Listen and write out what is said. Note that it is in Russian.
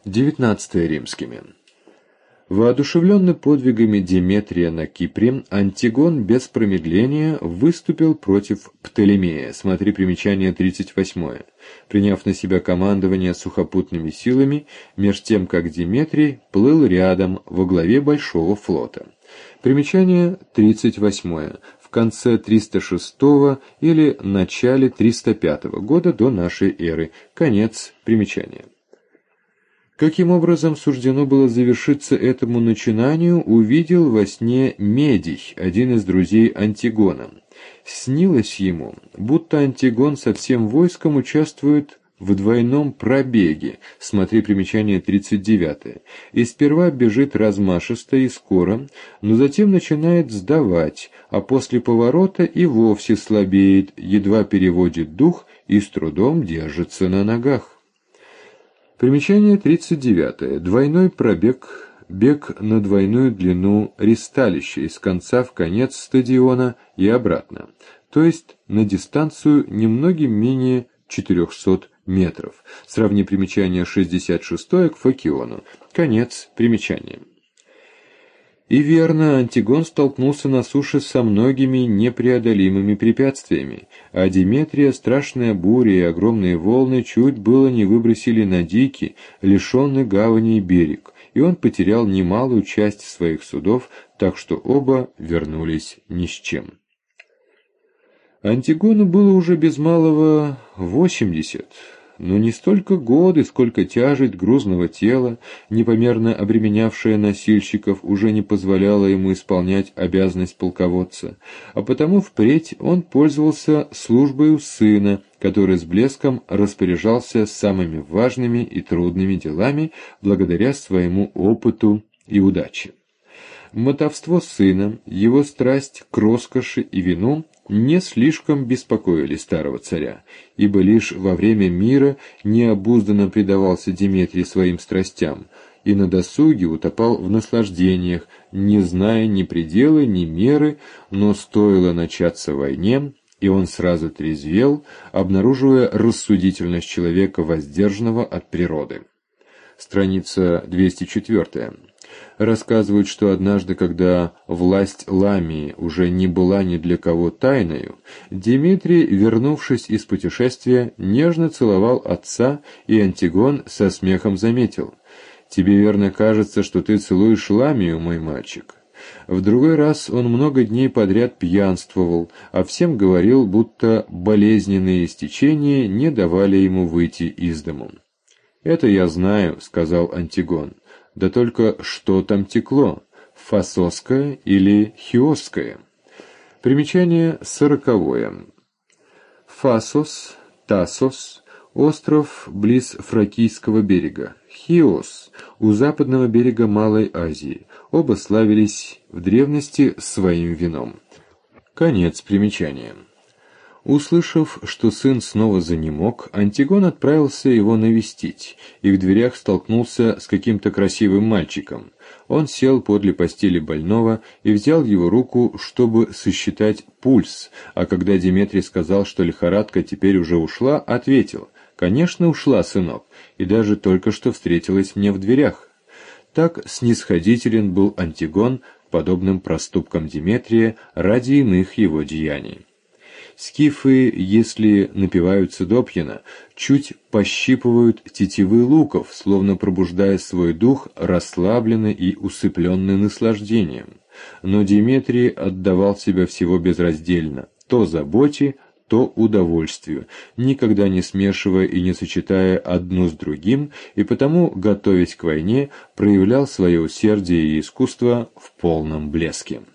XIX римскими. Воодушевленный подвигами Деметрия на Кипре, Антигон без промедления выступил против Птолемея, смотри примечание 38, приняв на себя командование сухопутными силами, меж тем как Деметрий плыл рядом во главе большого флота. Примечание 38. В конце 306 или начале 305 года до нашей эры. Конец примечания. Каким образом суждено было завершиться этому начинанию, увидел во сне Медий, один из друзей Антигона. Снилось ему, будто Антигон со всем войском участвует в двойном пробеге, смотри примечание 39, и сперва бежит размашисто и скоро, но затем начинает сдавать, а после поворота и вовсе слабеет, едва переводит дух и с трудом держится на ногах. Примечание 39. Двойной пробег – бег на двойную длину ристалища из конца в конец стадиона и обратно, то есть на дистанцию немногим менее 400 метров. Сравни примечание 66 к Фокиону. Конец примечания. И верно, Антигон столкнулся на суше со многими непреодолимыми препятствиями, а Деметрия страшная буря и огромные волны чуть было не выбросили на дикий, лишенный гавани берег, и он потерял немалую часть своих судов, так что оба вернулись ни с чем. Антигону было уже без малого 80, но не столько годы, сколько тяжесть грузного тела, непомерно обременявшая носильщиков, уже не позволяла ему исполнять обязанность полководца, а потому впредь он пользовался службой у сына, который с блеском распоряжался самыми важными и трудными делами благодаря своему опыту и удаче. Мотовство сына, его страсть к роскоши и вину не слишком беспокоили старого царя, ибо лишь во время мира необузданно предавался Деметрий своим страстям и на досуге утопал в наслаждениях, не зная ни предела, ни меры, но стоило начаться войне, и он сразу трезвел, обнаруживая рассудительность человека воздержанного от природы. Страница 204. Рассказывают, что однажды, когда власть Ламии уже не была ни для кого тайною, Деметрий, вернувшись из путешествия, нежно целовал отца, и Антигон со смехом заметил: «Тебе верно кажется, что ты целуешь Ламию, мой мальчик». В другой раз он много дней подряд пьянствовал, а всем говорил, будто болезненные истечения не давали ему выйти из дому. «Это я знаю», — сказал Антигон. «Да только что там текло? Фасосское или Хиосское?» Примечание 40. Фасос, Тассос, остров близ Фракийского берега. Хиос, у западного берега Малой Азии. Оба славились в древности своим вином. Конец примечания. Услышав, что сын снова занемог, Антигон отправился его навестить, и в дверях столкнулся с каким-то красивым мальчиком. Он сел подле постели больного и взял его руку, чтобы сосчитать пульс, а когда Деметрий сказал, что лихорадка теперь уже ушла, ответил: «Конечно, ушла, сынок, и даже только что встретилась мне в дверях». Так снисходителен был Антигон к подобным проступкам Деметрия ради иных его деяний. Скифы, если напиваются допьяна, чуть пощипывают тетивы луков, словно пробуждая свой дух, расслабленный и усыпленный наслаждением. Но Деметрий отдавал себя всего безраздельно, то заботе, то удовольствию, никогда не смешивая и не сочетая одно с другим, и потому, готовясь к войне, проявлял свое усердие и искусство в полном блеске.